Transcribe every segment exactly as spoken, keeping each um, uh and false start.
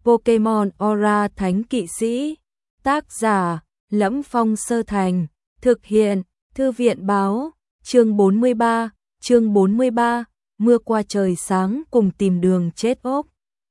Pokemon Aura Thánh Kỵ Sĩ. Tác giả: Lẫm Phong Sơ Thành. Thực hiện: Thư viện báo. Chương bốn mươi ba. Chương bốn mươi ba. Mưa qua trời sáng cùng tìm đường chết ốc.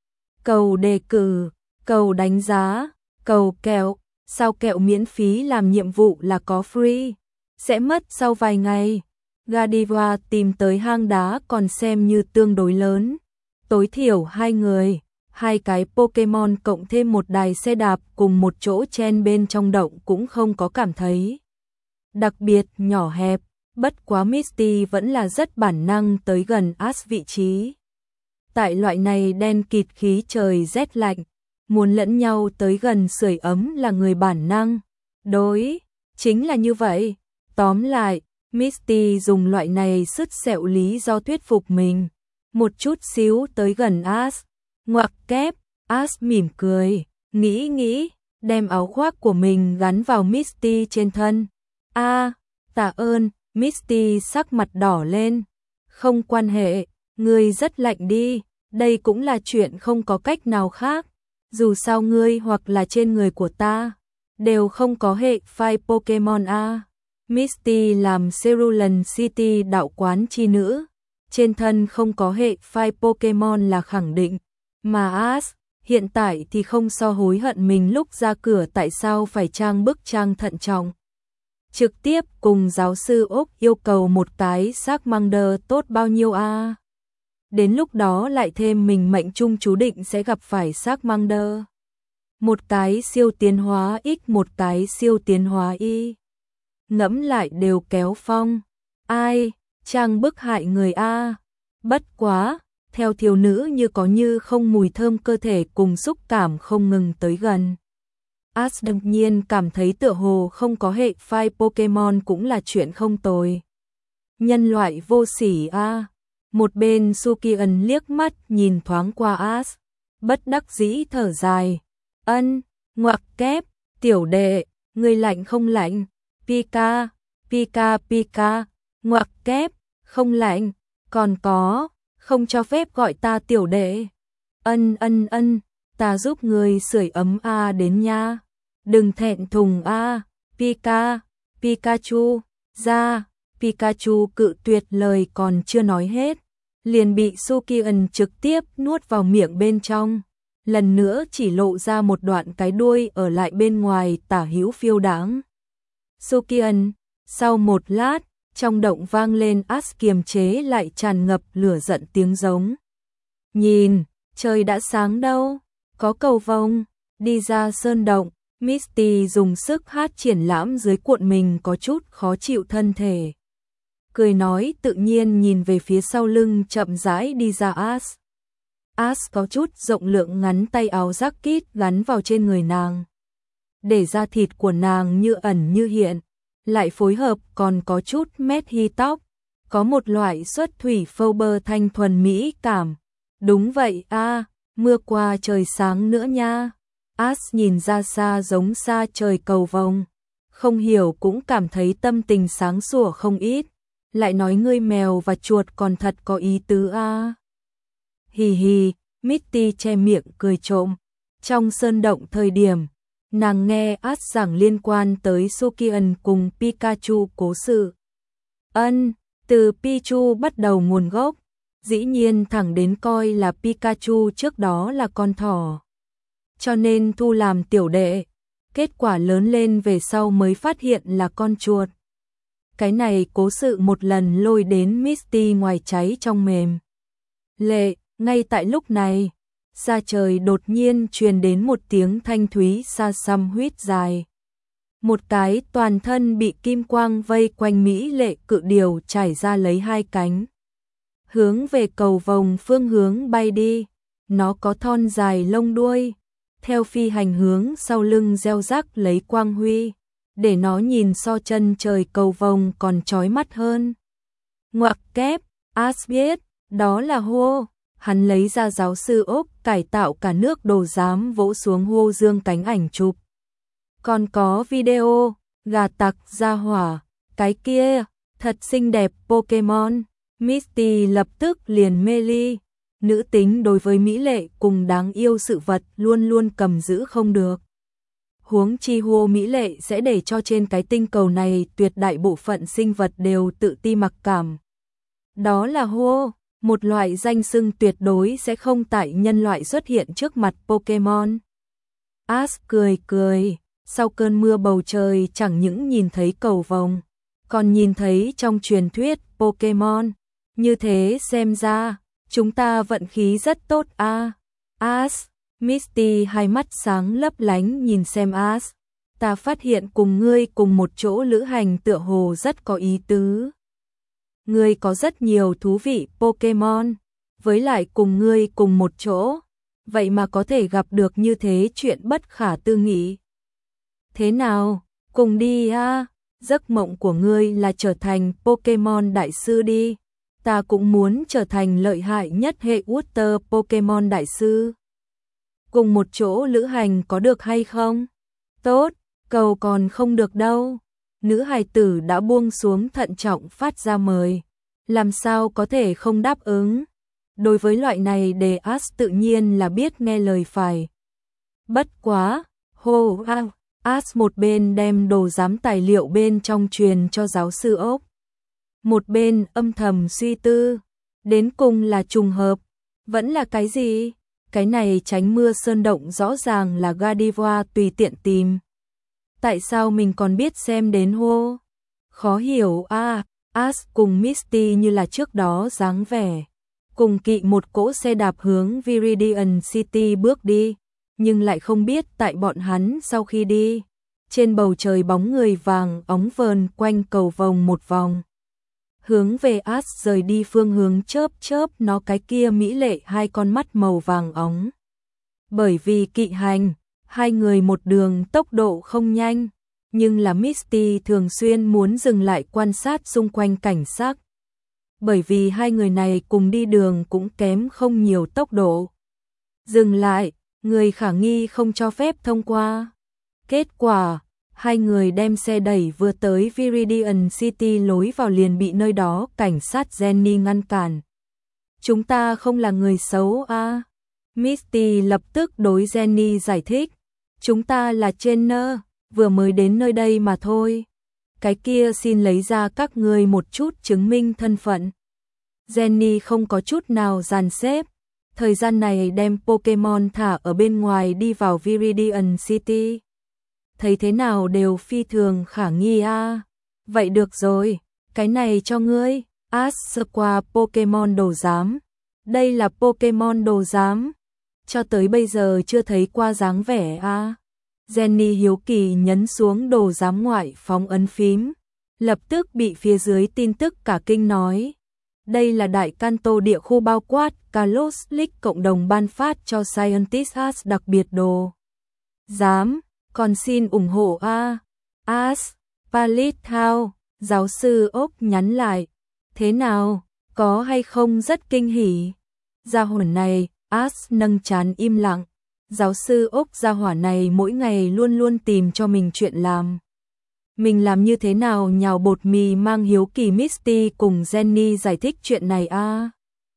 Cầu đề cử, cầu đánh giá, cầu kẹo. Sao kẹo miễn phí làm nhiệm vụ là có free? Sẽ mất sau vài ngày. Godiva tìm tới hang đá còn xem như tương đối lớn. Tối thiểu hai người, hai cái Pokemon cộng thêm một đài xe đạp cùng một chỗ chen bên trong động cũng không có cảm thấy đặc biệt nhỏ hẹp. Bất quá Misty vẫn là rất bản năng tới gần Ash vị trí. Tại loại này đen kịt khí trời rét lạnh, muốn lẫn nhau tới gần sưởi ấm là người bản năng. Đối, chính là như vậy. Tóm lại, Misty dùng loại này sứt sẹo lý do thuyết phục mình. Một chút xíu tới gần Ash. Ngoặc kép, Ash mỉm cười, nghĩ nghĩ, đem áo khoác của mình gắn vào Misty trên thân. A, à, tạ ơn. Misty sắc mặt đỏ lên. Không quan hệ, ngươi rất lạnh đi, đây cũng là chuyện không có cách nào khác. Dù sao ngươi hoặc là trên người của ta đều không có hệ phai Pokemon A. Misty làm Cerulean City đạo quán chi nữ, trên thân không có hệ phai Pokemon là khẳng định. Mà Ash, hiện tại thì không so hối hận mình lúc ra cửa tại sao phải trang bức trang thận trọng. Trực tiếp cùng giáo sư Úc yêu cầu một cái Charmander tốt bao nhiêu a? À? Đến lúc đó lại thêm mình mệnh trung chú định sẽ gặp phải Charmander. Một cái siêu tiến hóa X, một cái siêu tiến hóa Y. Ngẫm lại đều kéo phong. Ai, trang bức hại người a. À? Bất quá, theo thiếu nữ như có như không mùi thơm cơ thể cùng xúc cảm không ngừng tới gần. Ash đương nhiên cảm thấy tựa hồ không có hệ phai Pokemon cũng là chuyện không tồi. Nhân loại vô sỉ a. À. Một bên Sukian liếc mắt nhìn thoáng qua Ash, bất đắc dĩ thở dài. Ân, ngoặc kép, tiểu đệ, người lạnh không lạnh? Pika, Pika Pika, ngoặc kép, không lạnh, còn có, không cho phép gọi ta tiểu đệ. Ân ân ân, ta giúp người sưởi ấm a đến nha. Đừng thẹn thùng a, Pika, Pikachu, ra. Pikachu cự tuyệt lời còn chưa nói hết, liền bị Sukian trực tiếp nuốt vào miệng bên trong. Lần nữa chỉ lộ ra một đoạn cái đuôi ở lại bên ngoài tả hữu phiêu đáng. Sukian, sau một lát, trong động vang lên Ash kiềm chế lại tràn ngập lửa giận tiếng giống. Nhìn, trời đã sáng đâu, có cầu vồng, đi ra sơn động. Misty dùng sức hát triển lãm dưới cuộn mình có chút khó chịu thân thể. Cười nói tự nhiên nhìn về phía sau lưng chậm rãi đi ra Ash. Ash có chút rộng lượng ngắn tay áo jacket gắn vào trên người nàng. Để da thịt của nàng như ẩn như hiện, lại phối hợp còn có chút mét hi tóc. Có một loại xuất thủy phâu bơ thanh thuần mỹ cảm. Đúng vậy a, à, mưa qua trời sáng nữa nha. Ash nhìn ra xa giống xa trời cầu vồng, không hiểu cũng cảm thấy tâm tình sáng sủa không ít. Lại nói ngươi mèo và chuột còn thật có ý tứ a. À. Hì hì, Misty che miệng cười trộm. Trong sơn động thời điểm, nàng nghe Ash giảng liên quan tới Sukian cùng Pikachu cố sự. Ân, từ Pichu bắt đầu nguồn gốc, dĩ nhiên thẳng đến coi là Pikachu trước đó là con thỏ. Cho nên thu làm tiểu đệ, kết quả lớn lên về sau mới phát hiện là con chuột. Cái này cố sự một lần lôi đến Misty ngoài cháy trong mềm. Lệ, ngay tại lúc này, xa trời đột nhiên truyền đến một tiếng thanh thúy xa xăm huýt dài. Một cái toàn thân bị kim quang vây quanh mỹ lệ cự điểu trải ra lấy hai cánh. Hướng về cầu vồng phương hướng bay đi, nó có thon dài lông đuôi. Theo phi hành hướng sau lưng gieo rắc lấy quang huy, để nó nhìn so chân trời cầu vồng còn chói mắt hơn. Ngoặc kép, Ash biết, đó là hô, hắn lấy ra giáo sư Úc cải tạo cả nước đồ giám vỗ xuống hô dương cánh ảnh chụp. Còn có video, gà tặc ra hỏa, cái kia, thật xinh đẹp Pokemon. Misty lập tức liền mê ly, Nữ tính đối với mỹ lệ cùng đáng yêu sự vật luôn luôn cầm giữ không được. Huống chi hô mỹ lệ sẽ để cho trên cái tinh cầu này tuyệt đại bộ phận sinh vật đều tự ti mặc cảm. Đó là hô, một loại danh xưng tuyệt đối sẽ không tại nhân loại xuất hiện trước mặt Pokemon. Ash cười cười, sau cơn mưa bầu trời chẳng những nhìn thấy cầu vồng, còn nhìn thấy trong truyền thuyết Pokemon. Như thế xem ra, chúng ta vận khí rất tốt a. À. Ash, Misty hai mắt sáng lấp lánh nhìn xem Ash. Ta phát hiện cùng ngươi cùng một chỗ lữ hành tựa hồ rất có ý tứ. Ngươi có rất nhiều thú vị Pokemon, với lại cùng ngươi cùng một chỗ, vậy mà có thể gặp được như thế chuyện bất khả tư nghị. Thế nào, cùng đi a, giấc mộng của ngươi là trở thành Pokemon đại sư đi. Ta cũng muốn trở thành lợi hại nhất hệ Water Pokemon đại sư. Cùng một chỗ lữ hành có được hay không? Tốt, cầu còn không được đâu. Nữ hài tử đã buông xuống thận trọng phát ra mời. Làm sao có thể không đáp ứng? Đối với loại này đề Ash tự nhiên là biết nghe lời phải. Bất quá, hô ao, Ash một bên đem đồ giám tài liệu bên trong truyền cho giáo sư ốc. Một bên âm thầm suy tư, đến cùng là trùng hợp, vẫn là cái gì? Cái này tránh mưa sơn động rõ ràng là Gardevoir tùy tiện tìm. Tại sao mình còn biết xem đến hô? Khó hiểu a. À, Ash cùng Misty như là trước đó dáng vẻ, cùng kỵ một cỗ xe đạp hướng Viridian City bước đi, nhưng lại không biết tại bọn hắn sau khi đi, trên bầu trời bóng người vàng óng vờn quanh cầu vồng một vòng. Hướng về Ash rời đi phương hướng chớp chớp nó cái kia mỹ lệ hai con mắt màu vàng óng. Bởi vì kỵ hành, hai người một đường tốc độ không nhanh, nhưng là Misty thường xuyên muốn dừng lại quan sát xung quanh cảnh sắc. Bởi vì hai người này cùng đi đường cũng kém không nhiều tốc độ. Dừng lại, người khả nghi không cho phép thông qua. Kết quả, hai người đem xe đẩy vừa tới Viridian City lối vào liền bị nơi đó cảnh sát Jenny ngăn cản. Chúng ta không là người xấu a. À? Misty lập tức đối Jenny giải thích. Chúng ta là trainer, vừa mới đến nơi đây mà thôi. Cái kia xin lấy ra các ngươi một chút chứng minh thân phận. Jenny không có chút nào dàn xếp. Thời gian này đem Pokemon thả ở bên ngoài đi vào Viridian City. Thấy thế nào đều phi thường khả nghi a. À. Vậy được rồi, cái này cho ngươi. Ash sơ qua Pokemon đồ giám. Đây là Pokemon đồ giám. Cho tới bây giờ chưa thấy qua dáng vẻ a. À. Jenny hiếu kỳ nhấn xuống đồ giám ngoại phóng ấn phím. Lập tức bị phía dưới tin tức cả kinh nói. Đây là đại Kanto địa khu bao quát Kalos League cộng đồng ban phát cho Scientist Ash đặc biệt đồ giám. Còn xin ủng hộ a. Ash, Palithao, giáo sư ốc nhắn lại. Thế nào, có hay không rất kinh hỉ? Gia hỏa này, Ash nâng trán im lặng. Giáo sư ốc gia hỏa này mỗi ngày luôn luôn tìm cho mình chuyện làm. Mình làm như thế nào nhào bột mì mang hiếu kỳ Misty cùng Jenny giải thích chuyện này a. À?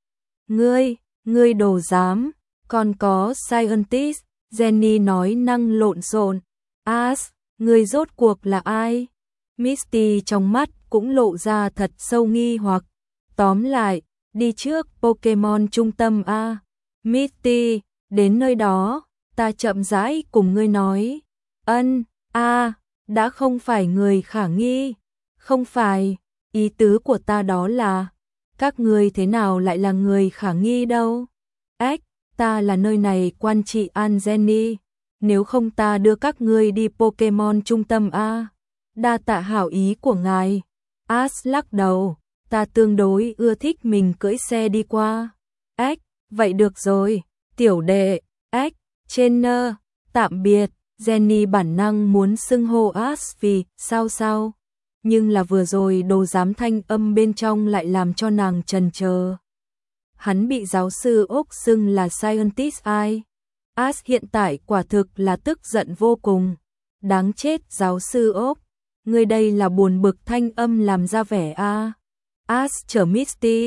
Ngươi, ngươi đồ giám, còn có Scientist, Jenny nói năng lộn xộn. Ash, ngươi rốt cuộc là ai? Misty trong mắt cũng lộ ra thật sâu nghi hoặc. Tóm lại, đi trước Pokemon trung tâm a. À? Misty, đến nơi đó, ta chậm rãi cùng ngươi nói. Ân, a, à, đã không phải người khả nghi. Không phải, ý tứ của ta đó là, các ngươi thế nào lại là người khả nghi đâu? Ếch, ta là nơi này quan trị an Jenny. Nếu không ta đưa các ngươi đi Pokemon trung tâm a. Đa tạ hảo ý của ngài. Ash lắc đầu, ta tương đối ưa thích mình cưỡi xe đi qua. Ếch, vậy được rồi, tiểu đệ, ếch, trainer, tạm biệt. Jenny bản năng muốn xưng hô Ash vì sao sao, nhưng là vừa rồi đồ giám thanh âm bên trong lại làm cho nàng chần chờ. Hắn bị giáo sư ốc xưng là Scientist ai? Ash hiện tại quả thực là tức giận vô cùng. Đáng chết giáo sư ốc, ngươi đây là buồn bực thanh âm làm ra vẻ a. À. Ash chở Misty,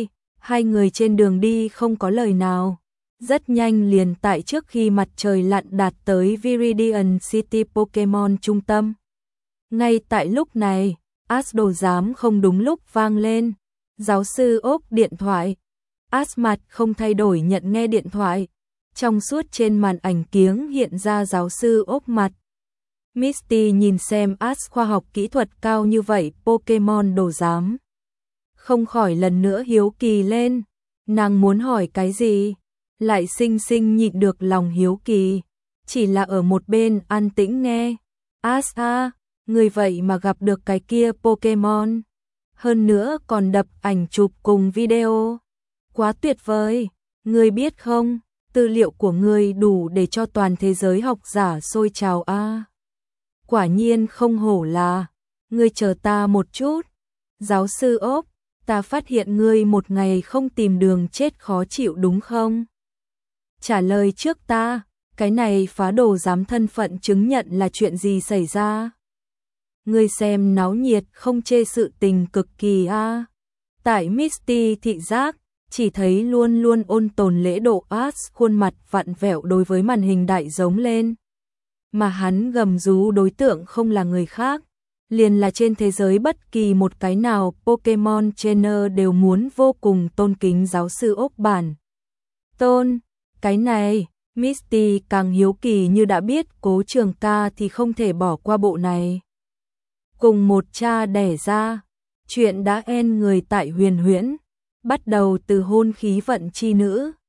Hai người trên đường đi không có lời nào. Rất nhanh liền tại trước khi mặt trời lặn đạt tới Viridian City Pokemon trung tâm. Ngay tại lúc này, Ash đồ giám không đúng lúc vang lên. Giáo sư ốp điện thoại. Ash mặt không thay đổi nhận nghe điện thoại. Trong suốt trên màn ảnh kiếng hiện ra giáo sư ốp mặt. Misty nhìn xem Ash khoa học kỹ thuật cao như vậy Pokemon đồ giám. Không khỏi lần nữa hiếu kỳ lên. Nàng muốn hỏi cái gì? Lại xinh xinh nhịn được lòng hiếu kỳ. Chỉ là ở một bên an tĩnh nghe. Ash à, người vậy mà gặp được cái kia Pokemon. Hơn nữa còn đập ảnh chụp cùng video. Quá tuyệt vời. Người biết không, tư liệu của người đủ để cho toàn thế giới học giả sôi trào a. À. Quả nhiên không hổ là. Ngươi chờ ta một chút. Giáo sư ốp, ta phát hiện ngươi một ngày không tìm đường chết khó chịu đúng không? Trả lời trước ta, cái này phá đồ giám thân phận chứng nhận là chuyện gì xảy ra? Ngươi xem náo nhiệt không chê sự tình cực kỳ a. À. Tại Misty thị giác, chỉ thấy luôn luôn ôn tồn lễ độ Ash khuôn mặt vặn vẹo đối với màn hình đại giống lên. Mà hắn gầm rú đối tượng không là người khác, liền là trên thế giới bất kỳ một cái nào Pokemon trainer đều muốn vô cùng tôn kính giáo sư ốc bản. Tôn, cái này, Misty càng hiếu kỳ như đã biết Cố Trường Ca thì không thể bỏ qua bộ này. Cùng một cha đẻ ra, chuyện đã en người tại huyền huyễn, bắt đầu từ hôn khí vận chi nữ,